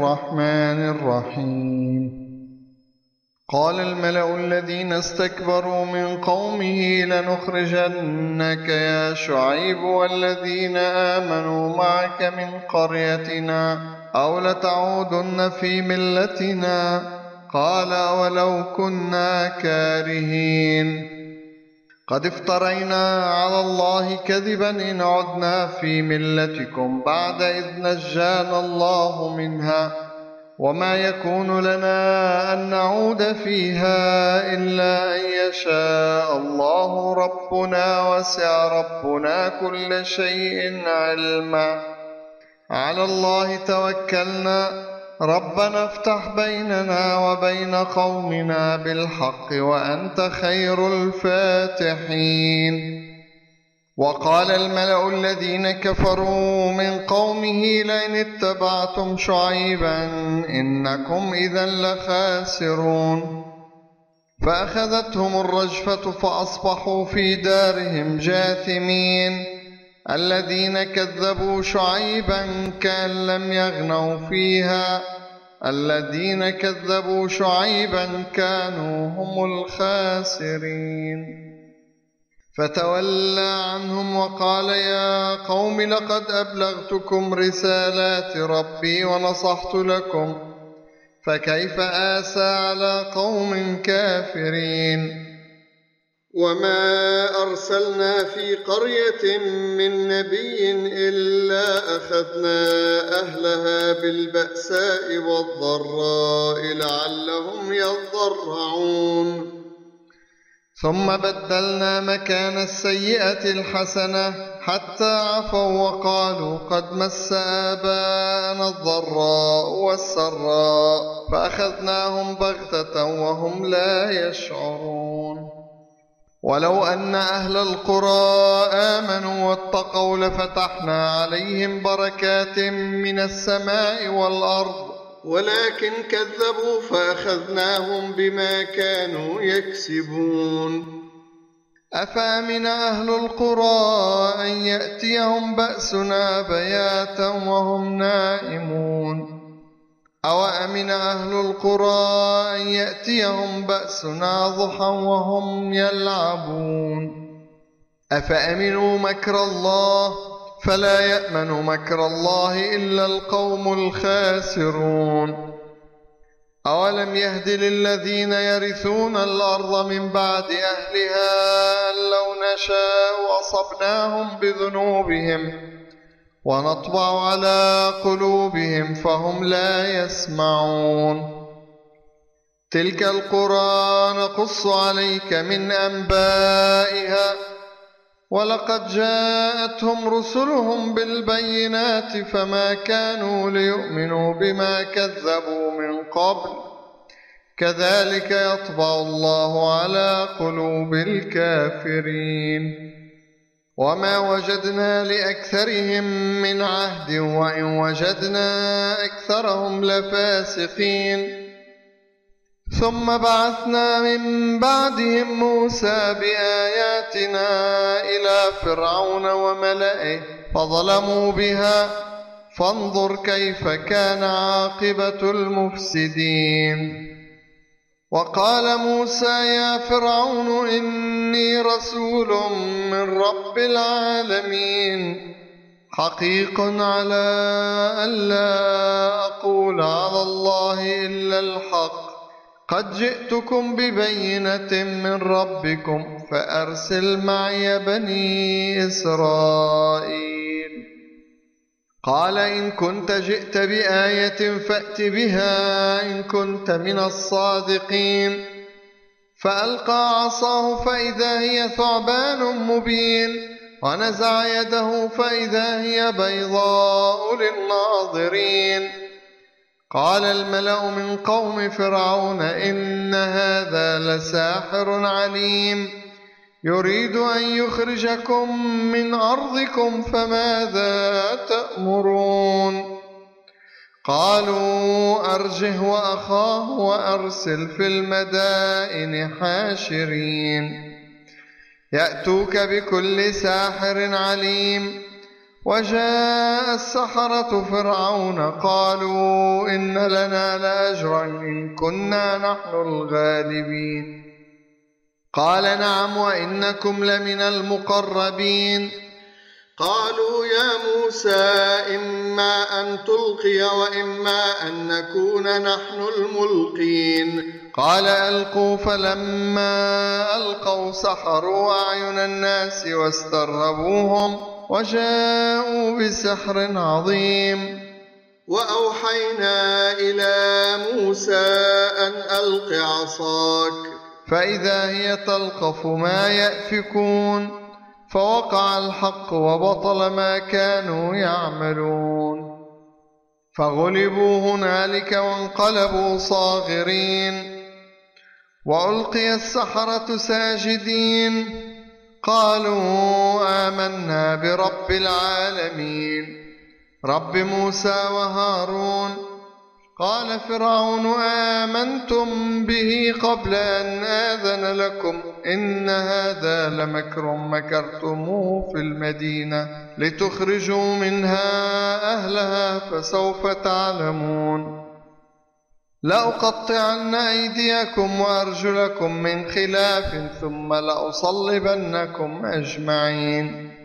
الرحمن الرحيم. قال الملأ الذين استكبروا من قومه لنخرجنك يا شعيب والذين آمنوا معك من قريتنا أو لتعودن في ملتنا. قال ولو كنا كارهين. قد افترينا على الله كذبا إن عدنا في ملتكم بعد إذ نجانا الله منها، وما يكون لنا أن نعود فيها إلا أن يشاء الله ربنا، وسع ربنا كل شيء علما. على الله توكلنا، ربنا افتح بيننا وبين قومنا بالحق وأنت خير الفاتحين. وقال الملأ الذين كفروا من قومه لئن اتبعتم شعيبا إنكم إذا لخاسرون. فأخذتهم الرجفة فأصبحوا في دارهم جاثمين. الذين كذبوا شعيبا كأن لم يغنوا فيها، الذين كذبوا شعيبا كانوا هم الخاسرين. فتولى عنهم وقال يا قوم لقد أبلغتكم رسالات ربي ونصحت لكم، فكيف آسى على قوم كافرين. وما أرسلنا في قرية من نبي إلا أخذنا أهلها بالبأساء والضراء لعلهم يضرعون. ثم بدلنا مكان السيئة الحسنة حتى عفوا وقالوا قد مس آباءنا الضراء والسراء فأخذناهم بغتة وهم لا يشعرون. ولو أن أهل القرى آمنوا واتقوا لفتحنا عليهم بركات من السماء والأرض، ولكن كذبوا فأخذناهم بما كانوا يكسبون. أفأمن أهل القرى أن يأتيهم بأسنا بياتا وهم نائمون، أو أمن أهل القرى أن يأتيهم بأسنا ضحى وهم يلعبون. أفأمنوا مكر الله فلا يأمن مكر الله إلا القوم الخاسرون. أولم يهد للذين يرثون الأرض من بعد أهلها أن لو نشاء أصبناهم بذنوبهم ونطبع على قلوبهم فهم لا يسمعون. تلك القرى نقص عليك من أنبائها، ولقد جاءتهم رسلهم بالبينات فما كانوا ليؤمنوا بما كذبوا من قبل، كذلك يطبع الله على قلوب الكافرين. وما وجدنا لأكثرهم من عهد وإن وجدنا أكثرهم لفاسقين. ثم بعثنا من بعدهم موسى بآياتنا إلى فرعون وملئه فظلموا بها، فانظر كيف كان عاقبة المفسدين. وقال موسى يا فرعون إني رسول من رب العالمين، حقيق على ألا أقول على الله إلا الحق، قد جئتكم ببينة من ربكم فأرسل معي بني إسرائيل. قال إن كنت جئت بآية فأت بها إن كنت من الصادقين. فألقى عصاه فإذا هي ثعبان مبين، ونزع يده فإذا هي بيضاء للناظرين. قال الملأ من قوم فرعون إن هذا لساحر عليم، يريد أن يخرجكم من أرضكم فماذا تأمرون. قالوا أرجه وأخاه وأرسل في المدائن حاشرين يأتوك بكل ساحر عليم. وجاء السحرة فرعون قالوا إن لنا لأجرا إن كنا نحن الغالبين. قال نعم وإنكم لمن المقربين. قالوا يا موسى إما أن تلقي وإما أن نكون نحن الملقين. قال ألقوا. فلما ألقوا سحروا أعين الناس واسترهبوهم وجاءوا بسحر عظيم. وأوحينا إلى موسى أن ألق عصاك فإذا هي تلقف ما يأفكون فوقع الحق وبطل ما كانوا يعملون. فغلبوا هنالك وانقلبوا صاغرين. وألقي السحرة ساجدين قالوا آمنا برب العالمين رب موسى وهارون. قال فرعون آمنتم به قبل أن آذن لكم إن هذا لمكر مكرتموه في المدينة لتخرجوا منها أهلها فسوف تعلمون. لأقطعن أيديكم وأرجلكم من خلاف ثم لأصلبنكم أجمعين.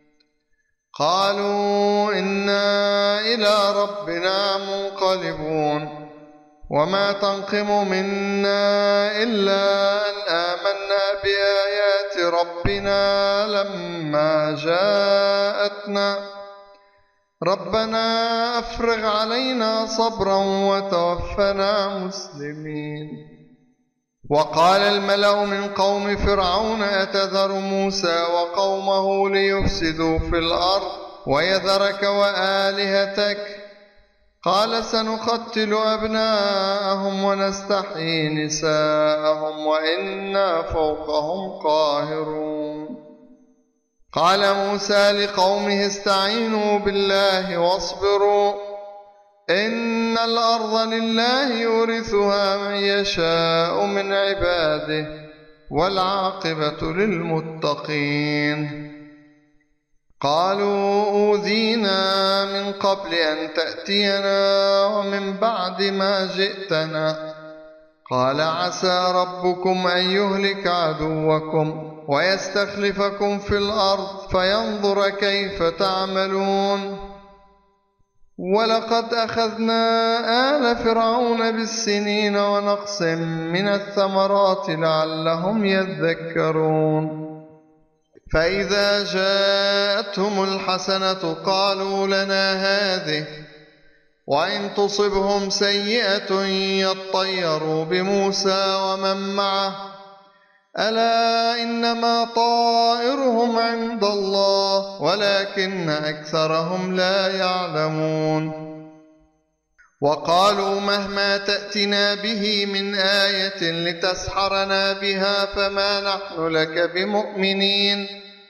قالوا إنا إلى ربنا منقلبون. وما تنقم منا إلا أن آمنا بآيات ربنا لما جاءتنا ربنا أفرغ علينا صبرا وتوفنا مسلمين. وقال الملأ من قوم فرعون أتذر موسى وقومه ليفسدوا في الأرض ويذرك وآلهتك قال سنقتل أبناءهم ونستحيي نساءهم وإنا فوقهم قاهرون. قال موسى لقومه استعينوا بالله واصبروا إن الأرض لله يورثها من يشاء من عباده والعاقبة للمتقين. قالوا أوذينا من قبل أن تأتينا ومن بعد ما جئتنا قال عسى ربكم أن يهلك عدوكم ويستخلفكم في الأرض فينظر كيف تعملون. ولقد أخذنا آل فرعون بالسنين ونقص من الثمرات لعلهم يذكرون. فإذا جاءتهم الحسنة قالوا لنا هذه وإن تصبهم سيئة يطيروا بموسى ومن معه ألا إنما طائرهم عند الله ولكن أكثرهم لا يعلمون. وقالوا مهما تأتنا به من آية لتسحرنا بها فما نحن لك بمؤمنين.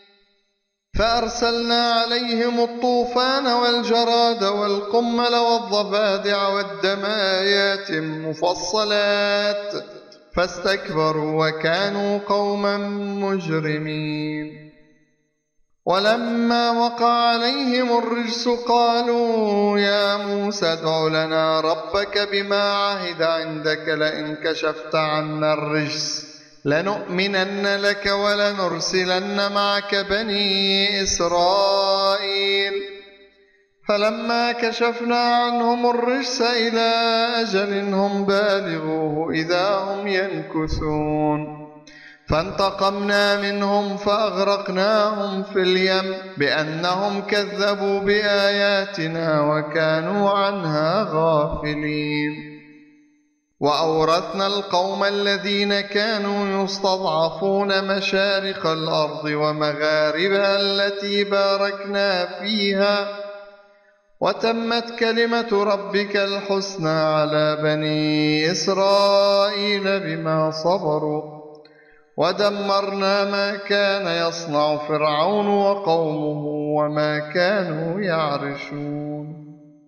فأرسلنا عليهم الطوفان والجراد والقمل والضفادع والدم آيات مفصلات فاستكبروا وكانوا قوما مجرمين. ولما وقع عليهم الرجس قالوا يا موسى ادع لنا ربك بما عهد عندك لئن كشفت عنا الرجس لنؤمنن لك ولنرسلن معك بني إسرائيل. فلما كشفنا عنهم الرجس إلى أجل هم بالغوه إذا هم ينكثون. فانتقمنا منهم فأغرقناهم في اليم بأنهم كذبوا بآياتنا وكانوا عنها غافلين. وأورثنا القوم الذين كانوا يستضعفون مشارق الأرض ومغاربها التي باركنا فيها وتمت كلمة ربك الحسنى على بني إسرائيل بما صبروا ودمرنا ما كان يصنع فرعون وقومه وما كانوا يعرشون.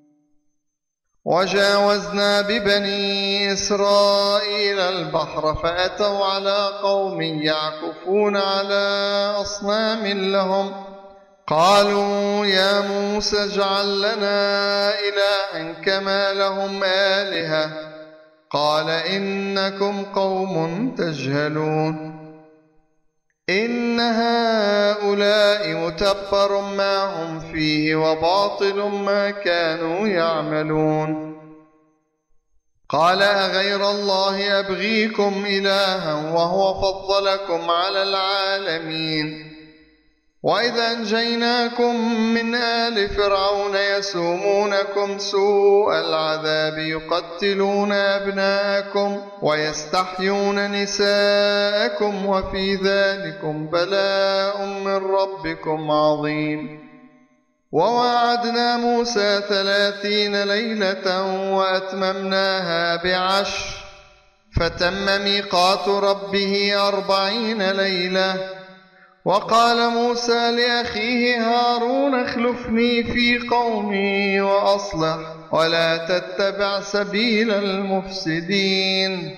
وجاوزنا ببني إسرائيل البحر فأتوا على قوم يعكفون على أصنام لهم قالوا يا موسى اجعل لنا إلها كما لهم آلهة قال إنكم قوم تجهلون إن هؤلاء متبر ما هم فيه وباطل ما كانوا يعملون قال أغير الله أبغيكم إلها وهو فضلكم على العالمين وإذا أنجيناكم من آل فرعون يسومونكم سوء العذاب يقتلون أبناءكم ويستحيون نساءكم وفي ذلكم بلاء من ربكم عظيم وواعدنا موسى 30 ليلة وأتممناها ب10 فتم ميقات ربه 40 ليلة وقال موسى لأخيه هارون اخلفني في قومي وأصلح ولا تتبع سبيل المفسدين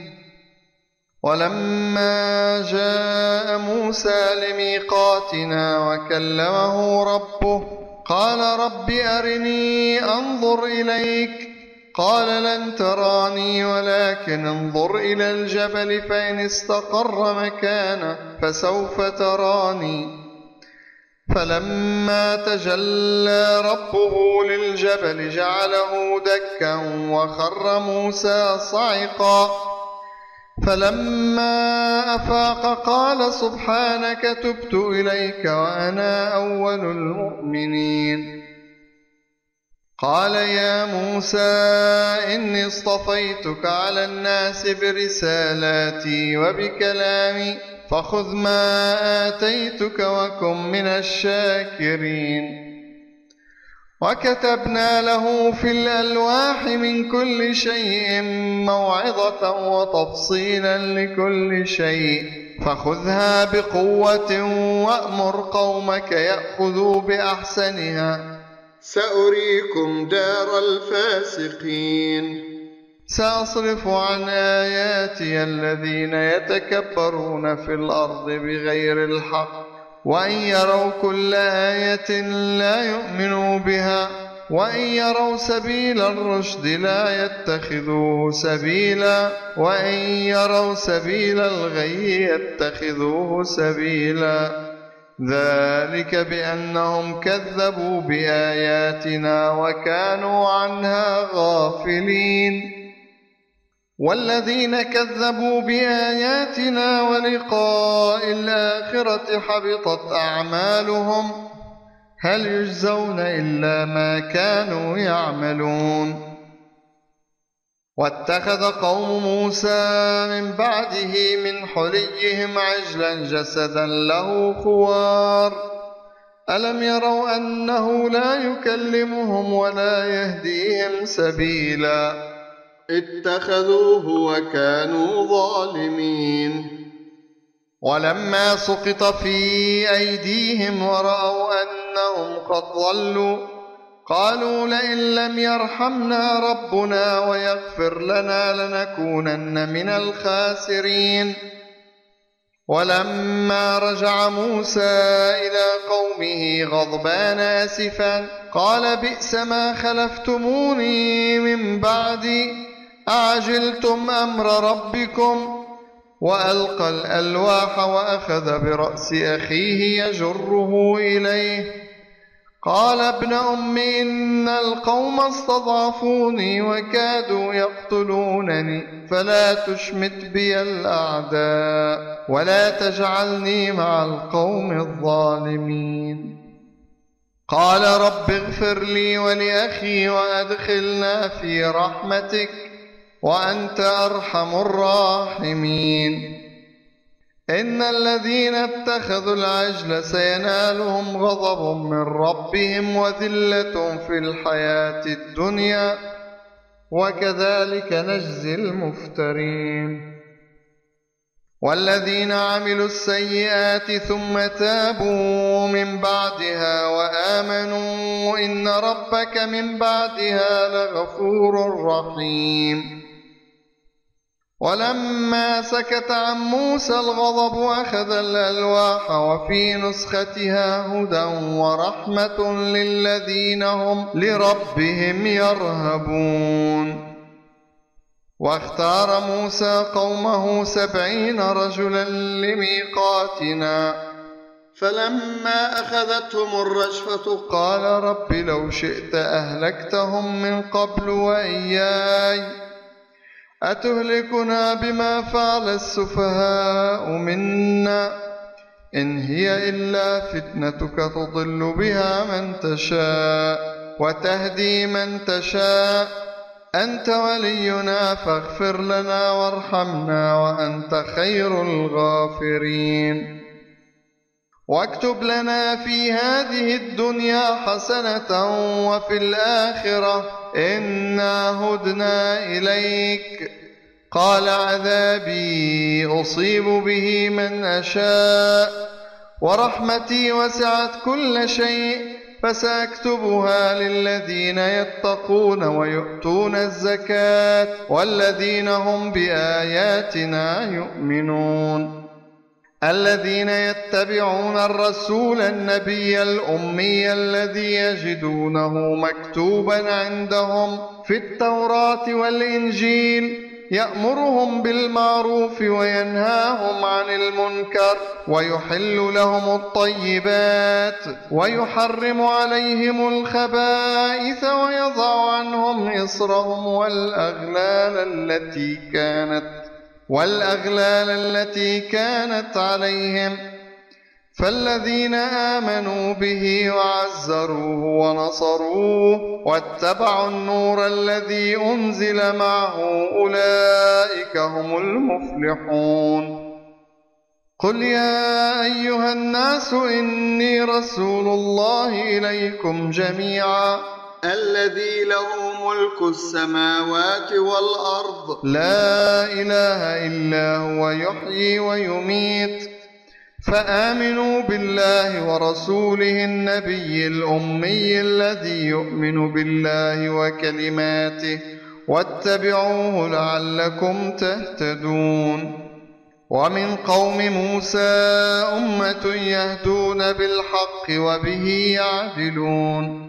ولما جاء موسى لميقاتنا وكلمه ربه قال رب أرني أنظر إليك قال لن تراني ولكن انظر إلى الجبل فإن استقر مكانه فسوف تراني فلما تجلى ربه للجبل جعله دكا وخر موسى صعقا فلما أفاق قال سبحانك تبت إليك وأنا أول المؤمنين قال يا موسى إني اصطفيتك على الناس برسالاتي وبكلامي فخذ ما آتيتك وكن من الشاكرين وكتبنا له في الألواح من كل شيء موعظة وتفصيلا لكل شيء فخذها بقوة وأمر قومك يأخذوا بأحسنها سأريكم دار الفاسقين سأصرف عن آياتي الذين يتكبرون في الأرض بغير الحق وإن يروا كل آية لا يؤمنوا بها وإن يروا سبيل الرشد لا يتخذوه سبيلا وإن يروا سبيل الغي يتخذوه سبيلا ذلك بأنهم كذبوا بآياتنا وكانوا عنها غافلين والذين كذبوا بآياتنا ولقاء الآخرة حبطت أعمالهم هل يجزون إلا ما كانوا يعملون واتخذ قوم موسى من بعده من حليهم عجلا جسدا له خوار ألم يروا أنه لا يكلمهم ولا يهديهم سبيلا اتخذوه وكانوا ظالمين ولما سقط في أيديهم ورأوا أنهم قد ضلوا قالوا لئن لم يرحمنا ربنا ويغفر لنا لنكونن من الخاسرين ولما رجع موسى إلى قومه غضبان آسفا قال بئس ما خلفتموني من بعدي أعجلتم أمر ربكم وألقى الألواح وأخذ برأس أخيه يجره إليه قال ابن أم إن القوم استضعفوني وكادوا يقتلونني فلا تشمت بي الأعداء ولا تجعلني مع القوم الظالمين قال رب اغفر لي ولأخي وأدخلنا في رحمتك وأنت أرحم الراحمين إن الذين اتخذوا العجل سينالهم غضب من ربهم وذلة في الحياة الدنيا وكذلك نجزي المفترين والذين عملوا السيئات ثم تابوا من بعدها وآمنوا إن ربك من بعدها لغفور رحيم ولما سكت عن موسى الغضب أخذ الألواح وفي نسختها هدى ورحمة للذين هم لربهم يرهبون. واختار موسى قومه 70 رجلا لميقاتنا، فلما أخذتهم الرجفة قال رب لو شئت أهلكتهم من قبل وإياي، أتهلكنا بما فعل السفهاء منا، إن هي إلا فتنتك تضل بها من تشاء وتهدي من تشاء، أنت ولينا فاغفر لنا وارحمنا وأنت خير الغافرين. واكتب لنا في هذه الدنيا حسنة وفي الآخرة إنا هدنا إليك. قال عذابي أصيب به من أشاء ورحمتي وسعت كل شيء، فسأكتبها للذين يتقون ويؤتون الزكاة والذين هم بآياتنا يؤمنون. الذين يتبعون الرسول النبي الأمي الذي يجدونه مكتوبا عندهم في التوراة والإنجيل، يأمرهم بالمعروف وينهاهم عن المنكر ويحل لهم الطيبات ويحرم عليهم الخبائث ويضع عنهم إصرهم والأغلال التي كانت عليهم. فالذين آمنوا به وعزروه ونصروه واتبعوا النور الذي أنزل معه أولئك هم المفلحون. قل يا أيها الناس إني رسول الله إليكم جميعا الذي له ملك السماوات والأرض لا إله إلا هو يحيي ويميت، فآمنوا بالله ورسوله النبي الأمي الذي يؤمن بالله وكلماته واتبعوه لعلكم تهتدون. ومن قوم موسى أمة يهدون بالحق وبه يعدلون.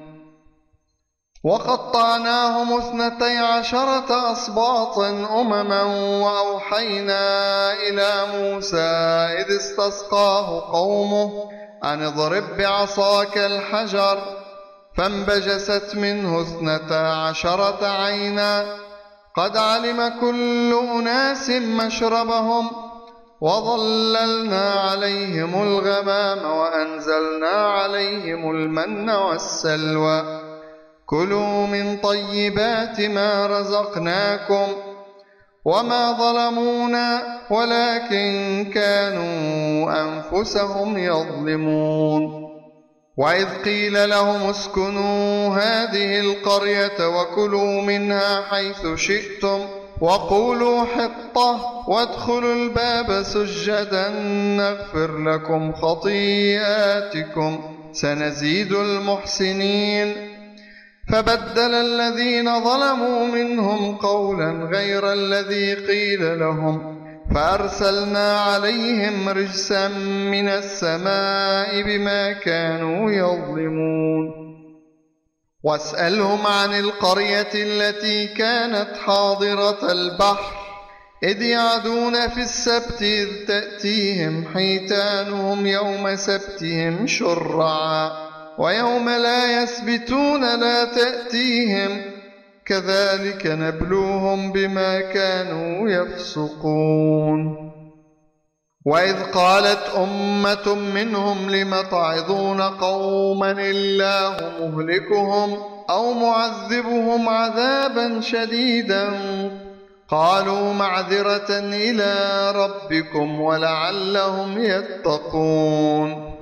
وقطعناهم 12 أسباطا أمما، وأوحينا إلى موسى إذ استسقاه قومه أن اضرب بعصاك الحجر، فانبجست منه 12 عينا، قد علم كل أناس مشربهم، وظللنا عليهم الغمام وأنزلنا عليهم المن والسلوى، كلوا من طيبات ما رزقناكم، وما ظلمونا ولكن كانوا أنفسهم يظلمون. وإذ قيل لهم اسكنوا هذه القرية وكلوا منها حيث شئتم وقولوا حطة وادخلوا الباب سجدا نغفر لكم خطيئاتكم سنزيد المحسنين. فبدل الذين ظلموا منهم قولا غير الذي قيل لهم، فأرسلنا عليهم رجسا من السماء بما كانوا يظلمون. واسألهم عن القرية التي كانت حاضرة البحر إذ يعدون في السبت إذ تأتيهم حيتانهم يوم سبتهم شرعا، ويوم لا يسبتون لا تأتيهم، كذلك نبلوهم بما كانوا يفسقون. وإذ قالت أمة منهم لم تعظون قوما الله مهلكهم أو معذبهم عذابا شديدا، قالوا معذرة إلى ربكم ولعلهم يتقون.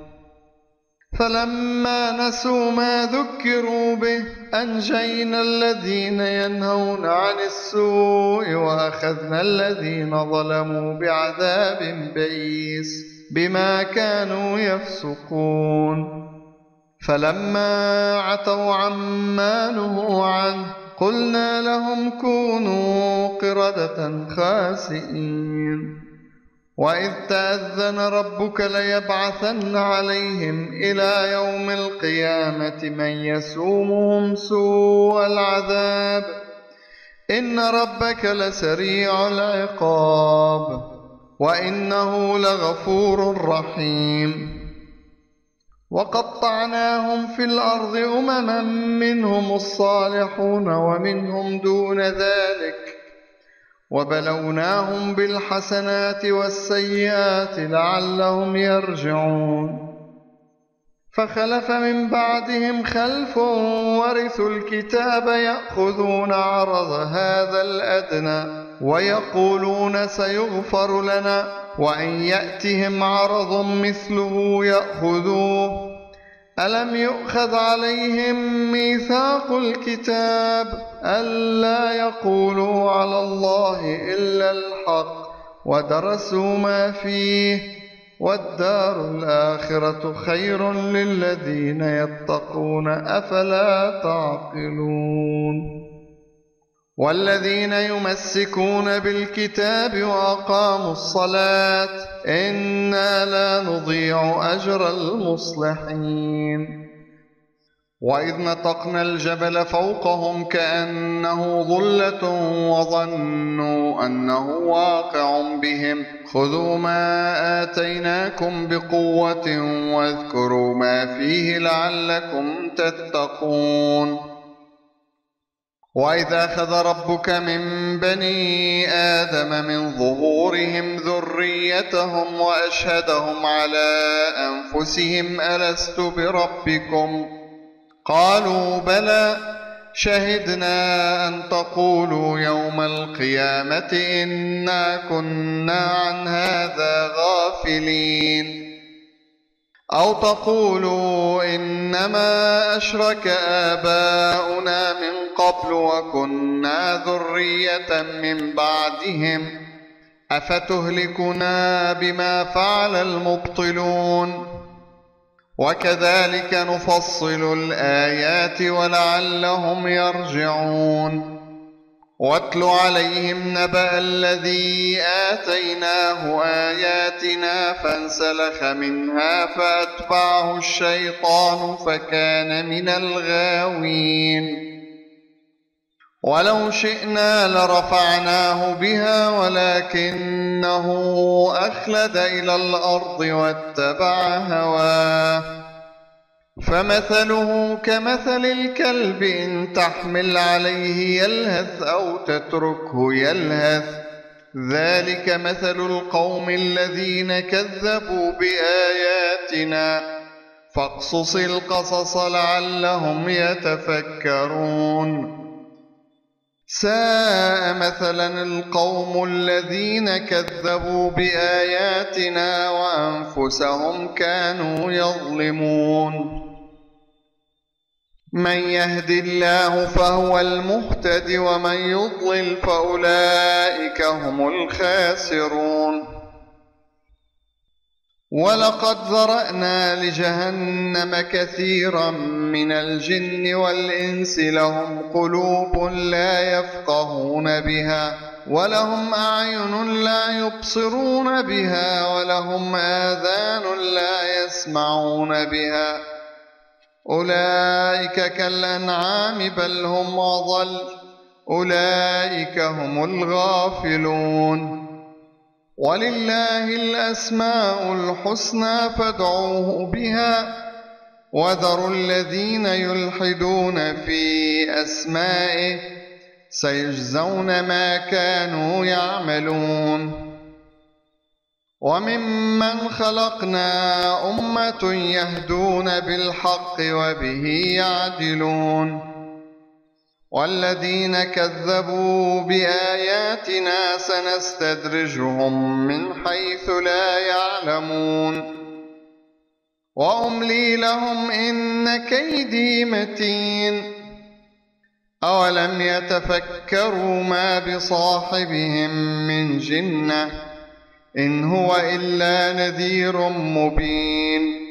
فلما نسوا ما ذكروا به أنجينا الذين ينهون عن السوء وأخذنا الذين ظلموا بعذاب بئيس بما كانوا يفسقون. فلما عتوا عما نهوا عنه قلنا لهم كونوا قردة خاسئين. وإذ تأذن ربك ليبعثن عليهم إلى يوم القيامة من يسومهم سوء العذاب إن ربك لسريع العقاب وإنه لغفور رحيم. وقطعناهم في الأرض أمما منهم الصالحون ومنهم دون ذلك وبلوناهم بالحسنات والسيئات لعلهم يرجعون. فخلف من بعدهم خلف ورثوا الكتاب يأخذون عرض هذا الأدنى ويقولون سيغفر لنا وإن يأتهم عرض مثله يأخذوه. ألم يؤخذ عليهم ميثاق الكتاب ألا يقولوا على الله إلا الحق ودرسوا ما فيه والدار الآخرة خير للذين يتقون أفلا تعقلون. والذين يمسكون بالكتاب وأقاموا الصلاة إنا لا نضيع أجر المصلحين. وإذ نطقنا الجبل فوقهم كأنه ظلة وظنوا أنه واقع بهم خذوا ما آتيناكم بقوة واذكروا ما فيه لعلكم تتقون. وإذ أخذ ربك من بني آدم من ظهورهم ذريتهم وأشهدهم على أنفسهم ألست بربكم قالوا بلى شهدنا أن تقولوا يوم القيامة إنا كنا عن هذا غافلين أو تقولوا إنما أشرك آباؤنا من قبل وكنا ذرية من بعدهم أفتهلكنا بما فعل المبطلون وكذلك نفصل الآيات ولعلهم يرجعون. واتل عليهم نبأ الذي آتيناه آياتنا فانسلخ منها فأتبعه الشيطان فكان من الغاوين. ولو شئنا لرفعناه بها ولكنه أخلد إلى الأرض واتبع هواه فمثله كمثل الكلب إن تحمل عليه يلهث أو تتركه يلهث ذلك مثل القوم الذين كذبوا بآياتنا فاقصص القصص لعلهم يتفكرون. ساء مثلا القوم الذين كذبوا بآياتنا وأنفسهم كانوا يظلمون. من يهد الله فهو المهتد ومن يضلل فأولئك هم الخاسرون. ولقد ذرأنا لجهنم كثيرا من الجن والإنس لهم قلوب لا يفقهون بها ولهم أعين لا يبصرون بها ولهم آذان لا يسمعون بها أولئك كالأنعام بل هم أضل أولئك هم الغافلون. ولله الأسماء الحسنى فادعوه بها وذروا الذين يلحدون في أسمائه سيجزون ما كانوا يعملون. وممن خلقنا أمة يهدون بالحق وبه يعدلون. والذين كذبوا بآياتنا سنستدرجهم من حيث لا يعلمون وأملي لهم إن كيدي متين. أولم يتفكروا ما بصاحبهم من جنة إن هو إلا نذير مبين.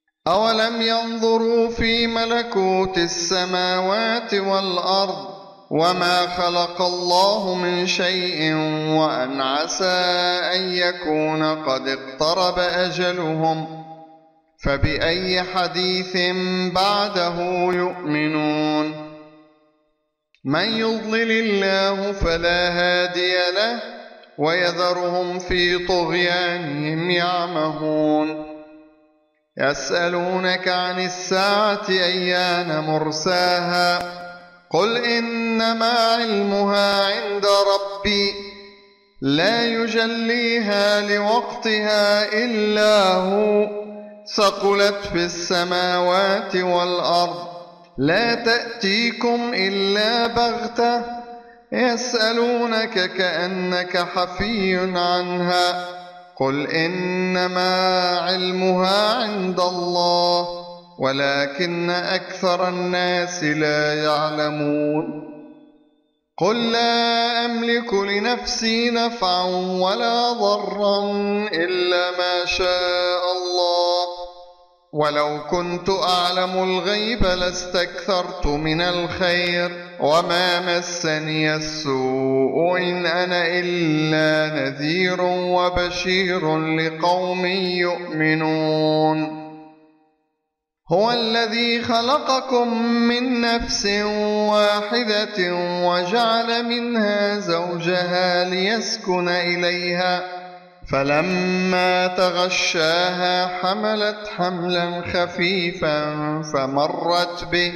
أولم ينظروا في ملكوت السماوات والأرض وما خلق الله من شيء وأن عسى أن يكون قد اقترب أجلهم فبأي حديث بعده يؤمنون. من يضلل الله فلا هادي له ويذرهم في طغيانهم يعمهون. يسألونك عن الساعة أيان مرساها قل إنما علمها عند ربي لا يجليها لوقتها إلا هو ثقلت في السماوات والأرض لا تأتيكم إلا بغتة يسألونك كأنك حفي عنها قل إنما علمها عند الله ولكن أكثر الناس لا يعلمون. قل لا أملك لنفسي نفعا ولا ضرا إلا ما شاء الله ولو كنت أعلم الغيب لاستكثرت من الخير وما مسني السوء إن أنا إلا نذير وبشير لقوم يؤمنون. هو الذي خلقكم من نفس واحدة وجعل منها زوجها ليسكن إليها فلما تغشاها حملت حملا خفيفا فمرت به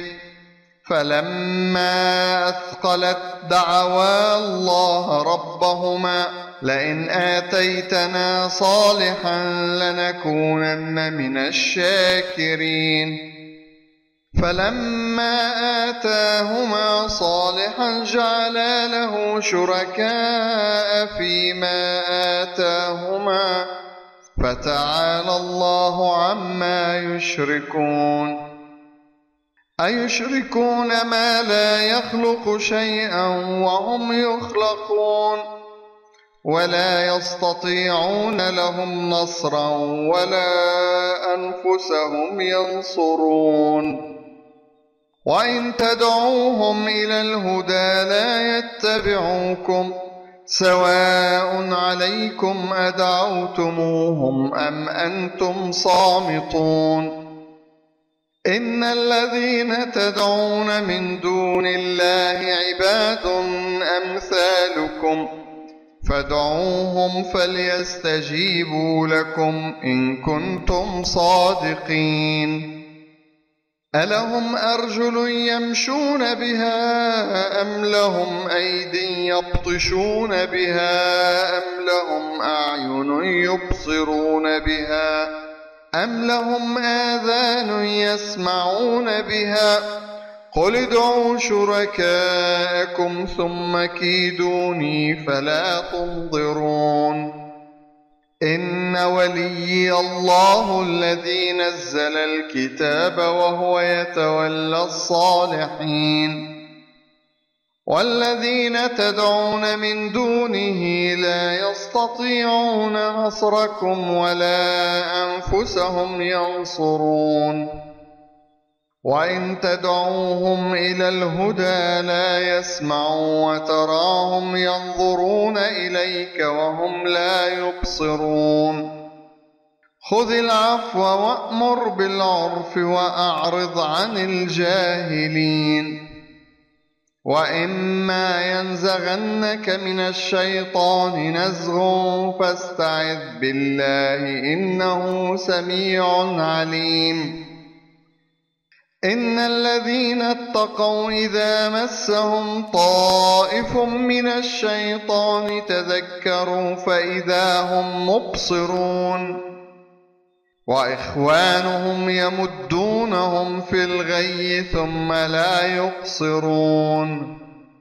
فلما أثقلت دعوا الله ربهما لئن آتيتنا صالحا لنكونن من الشاكرين. فلما آتاهما صالحا جعلا له شركاء فيما آتاهما فتعالى الله عما يشركون. أيشركون ما لا يخلق شيئا وهم يخلقون ولا يستطيعون لهم نصرا ولا أنفسهم ينصرون. وإن تدعوهم إلى الهدى لا يتبعوكم سواء عليكم أدعوتموهم أم أنتم صامتون. إن الذين تدعون من دون الله عباد أمثالكم فادعوهم فليستجيبوا لكم إن كنتم صادقين. ألهم أرجل يمشون بها أم لهم أيد يبطشون بها أم لهم أعين يبصرون بها أم لهم آذان يسمعون بها قل ادعوا شركاءكم ثم كيدوني فلا تنظرون. إن وليي الله الذي نزل الكتاب وهو يتولى الصالحين. والذين تدعون من دونه لا يستطيعون نصركم ولا أنفسهم ينصرون. وإن تدعوهم إلى الهدى لا يسمعوا وتراهم ينظرون إليك وهم لا يبصرون. خذ العفو وأمر بالعرف وأعرض عن الجاهلين. وإما ينزغنك من الشيطان نزغ فاستعذ بالله إنه سميع عليم. إن الذين اتقوا إذا مسهم طائف من الشيطان تذكروا فإذا هم مبصرون. وإخوانهم يمدونهم في الغي ثم لا يقصرون.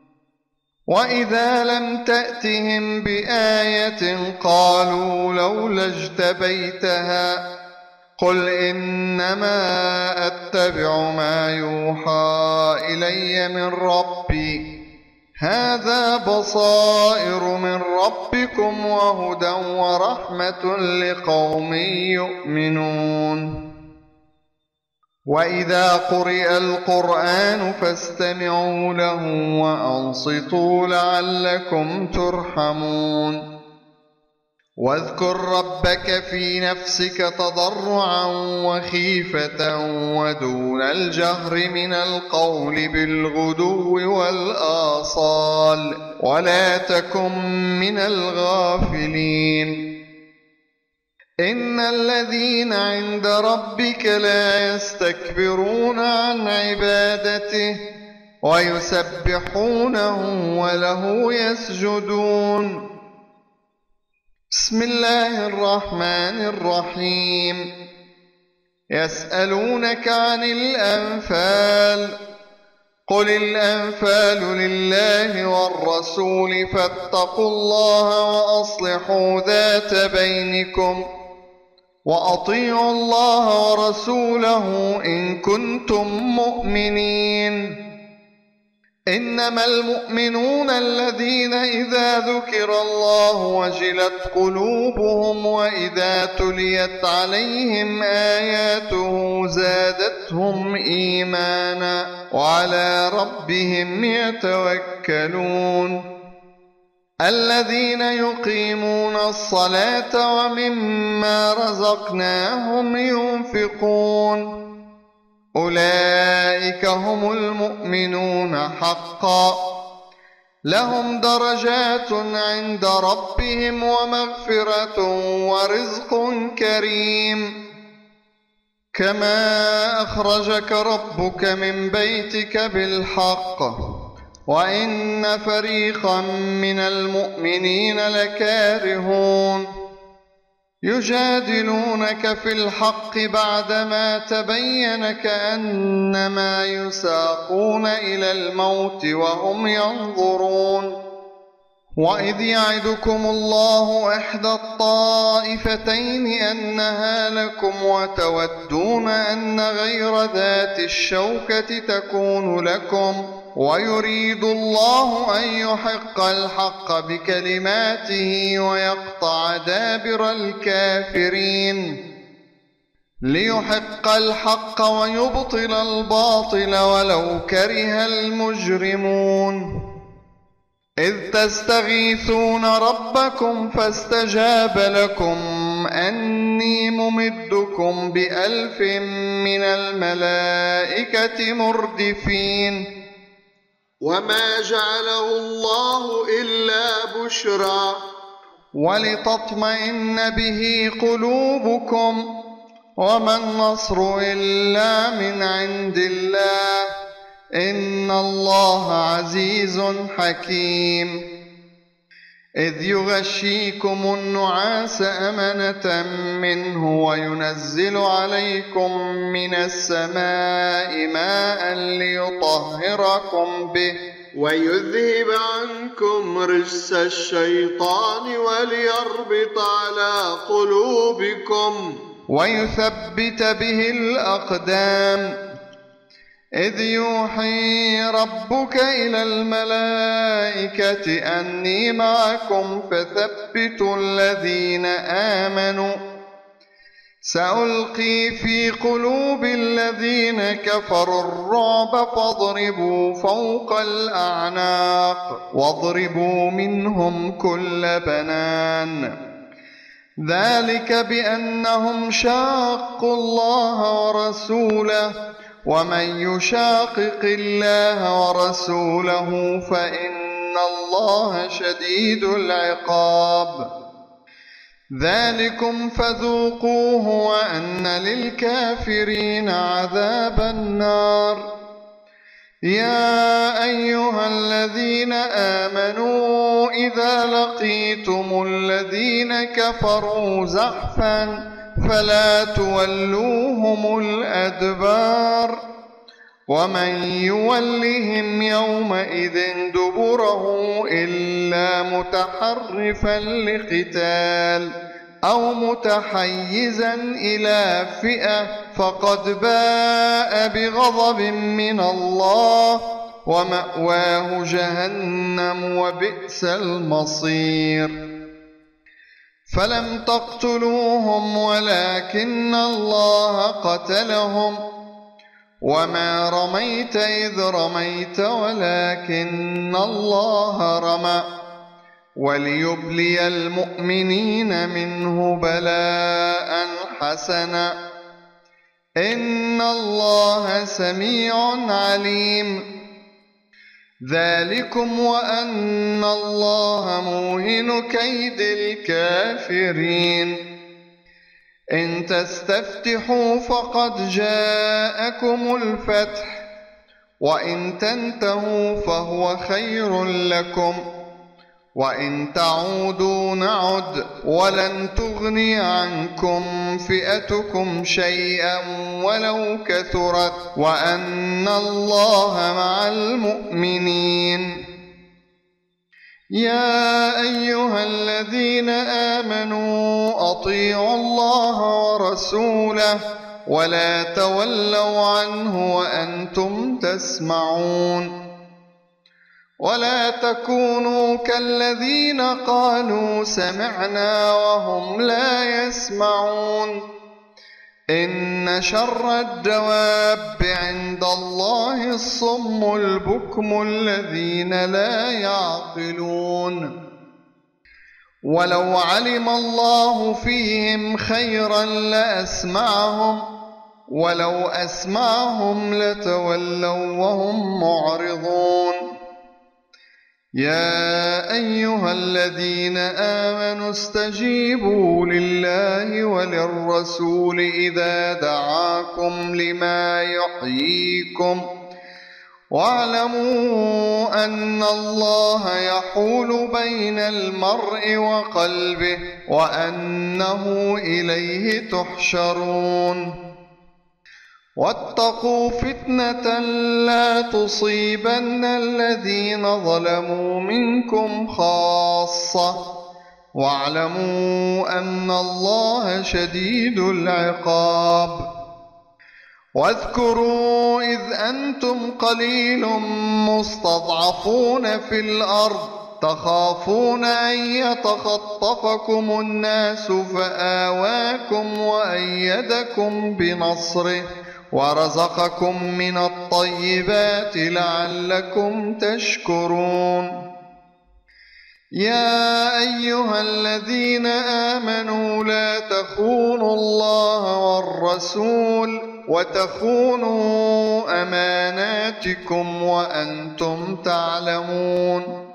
وإذا لم تأتهم بآية قالوا لولا اجتبيتها قل إنما أتبع ما يوحى إلي من ربي هذا بصائر من ربكم وهدى ورحمة لقوم يؤمنون. وإذا قرئ القرآن فاستمعوا له وأنصتوا لعلكم ترحمون واذكر ربك في نفسك تضرعا وخيفة ودون الجهر من القول بالغدو والآصال ولا تكن من الغافلين إن الذين عند ربك لا يستكبرون عن عبادته ويسبحونه وله يسجدون. بسم الله الرحمن الرحيم. يسألونك عن الأنفال قل الأنفال لله والرسول فاتقوا الله وأصلحوا ذات بينكم وأطيعوا الله ورسوله إن كنتم مؤمنين. إنما المؤمنون الذين إذا ذكر الله وجلت قلوبهم وإذا تليت عليهم آياته زادتهم إيمانا وعلى ربهم يتوكلون. الذين يقيمون الصلاة ومما رزقناهم ينفقون أولئك هم المؤمنون حقا لهم درجات عند ربهم ومغفرة ورزق كريم. كما أخرجك ربك من بيتك بالحق وإن فريقا من المؤمنين لكارهون يجادلونك في الحق بعدما تبين كأنما يساقون إلى الموت وهم ينظرون. وإذ يعدكم الله إحدى الطائفتين أنها لكم وتودون أن غير ذات الشوكة تكون لكم ويريد الله أن يحق الحق بكلماته ويقطع دابر الكافرين ليحق الحق ويبطل الباطل ولو كره المجرمون. إذ تستغيثون ربكم فاستجاب لكم أني ممدكم ب1000 من الملائكة مردفين. وما جعله الله إلا بشرى ولتطمئن به قلوبكم وما النصر إلا من عند الله إن الله عزيز حكيم. إذ يغشيكم النعاس أمنة منه وينزل عليكم من السماء ماء ليطهركم به ويذهب عنكم رجس الشيطان وليربط على قلوبكم ويثبت به الأقدام. إذ يوحي ربك إلى الملائكة أني معكم فثبتوا الذين آمنوا سألقي في قلوب الذين كفروا الرعب فاضربوا فوق الأعناق واضربوا منهم كل بنان. ذلك بأنهم شاقوا الله ورسوله ومن يشاقق الله ورسوله فإن الله شديد العقاب. ذلكم فذوقوه وأن للكافرين عذاب النار. يا أيها الذين آمنوا إذا لقيتم الذين كفروا زحفا فلا تولوهم الأدبار ومن يولهم يومئذ دبره إلا متحرفا لقتال أو متحيزا إلى فئة فقد باء بغضب من الله ومأواه جهنم وبئس المصير. فلم تقتلوهم ولكن الله قتلهم وما رميت إذ رميت ولكن الله رمى وليبلي المؤمنين منه بلاء حسنا إن الله سميع عليم ذلكم وأن الله موهن كيد الكافرين إن تستفتحوا فقد جاءكم الفتح وإن تنتهوا فهو خير لكم وإن تعودوا نعد ولن تغني عنكم فئتكم شيئا ولو كثرت وأن الله مع المؤمنين يا أيها الذين آمنوا أطيعوا الله ورسوله ولا تولوا عنه وأنتم تسمعون ولا تكونوا كالذين قالوا سمعنا وهم لا يسمعون إن شر الدواب عند الله الصم البكم الذين لا يعقلون ولو علم الله فيهم خيرا لأسمعهم ولو أسمعهم لتولوا وهم معرضون يا أيها الذين آمنوا استجيبوا لله وللرسول إذا دعاكم لما يحييكم واعلموا أن الله يحول بين المرء وقلبه وأنه إليه تحشرون واتقوا فتنة لا تصيبن الذين ظلموا منكم خاصة واعلموا أن الله شديد العقاب واذكروا إذ أنتم قليل مستضعفون في الأرض تخافون أن يتخطفكم الناس فآواكم وأيدكم بنصره ورزقكم من الطيبات لعلكم تشكرون يا أيها الذين آمنوا لا تخونوا الله والرسول وتخونوا أماناتكم وأنتم تعلمون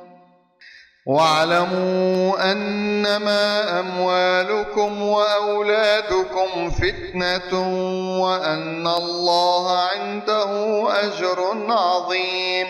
واعلموا أنما أموالكم وأولادكم فتنة وأن الله عنده أجر عظيم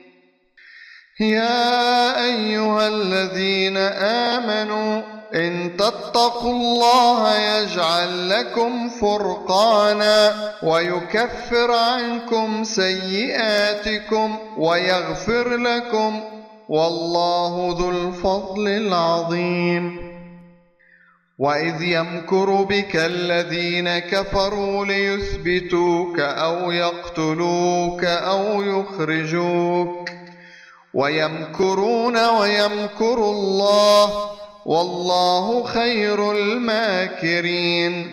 يا أيها الذين آمنوا إن تتقوا الله يجعل لكم فرقانا ويكفر عنكم سيئاتكم ويغفر لكم والله ذو الفضل العظيم وإذ يمكر بك الذين كفروا ليثبتوك أو يقتلوك أو يخرجوك ويمكرون ويمكر الله والله خير الماكرين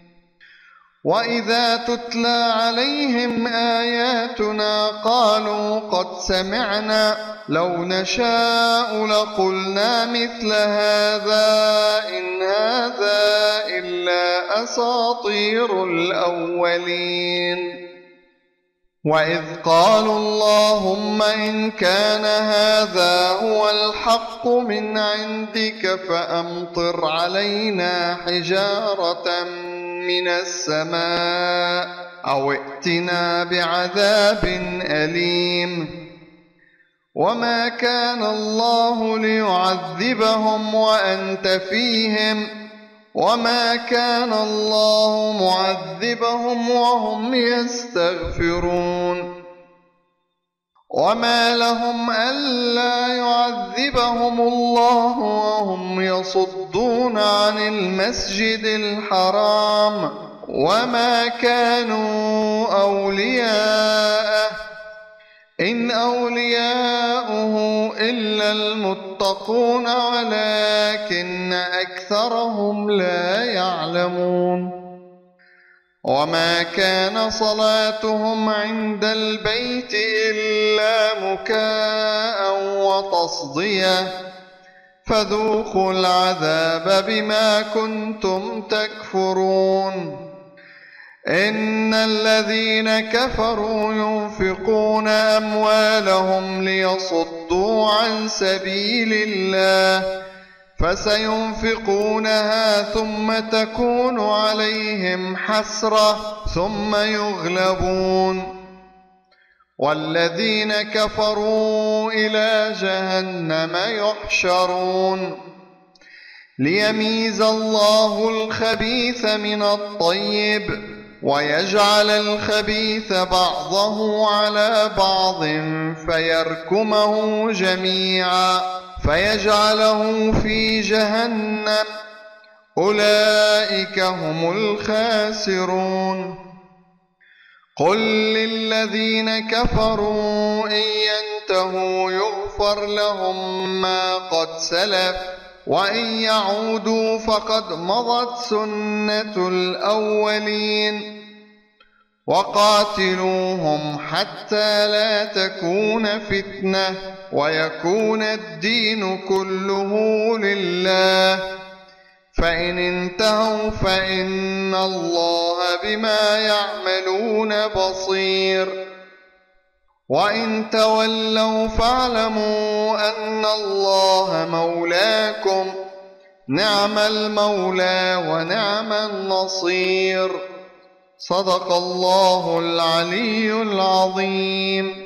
وإذا تتلى عليهم آياتنا قالوا قد سمعنا لو نشاء لقلنا مثل هذا إن هذا إلا أساطير الأولين وإذ قالوا اللهم إن كان هذا هو الحق من عندك فأمطر علينا حجارة من السماء أو ائتنا بعذاب أليم وما كان الله ليعذبهم وأنت فيهم وما كان الله معذبهم وهم يستغفرون وما لهم ألا يعذبهم الله وهم يصدون عن المسجد الحرام وما كانوا أولياءه إن أولياؤه إلا المتقون ولكن أكثرهم لا يعلمون وما كان صلاتهم عند البيت إلا مكاء وتصدية فذوقوا العذاب بما كنتم تكفرون. إن الذين كفروا ينفقون أموالهم ليصدوا عن سبيل الله فسينفقونها ثم تكون عليهم حسرة ثم يغلبون، والذين كفروا إلى جهنم يحشرون. ليميز الله الخبيث من الطيب ويجعل الخبيث بعضه على بعض فيركمه جميعا فيجعله في جهنم، أولئك هم الخاسرون. قل للذين كفروا إن ينتهوا يغفر لهم ما قد سلف وإن يعودوا فقد مضت سنة الأولين. وقاتلوهم حتى لا تكون فتنة ويكون الدين كله لله، فإن انتهوا فإن الله بما يعملون بصير. وإن تولوا فاعلموا أن الله مولاكم، نعم المولى ونعم النصير. صدق الله العلي العظيم.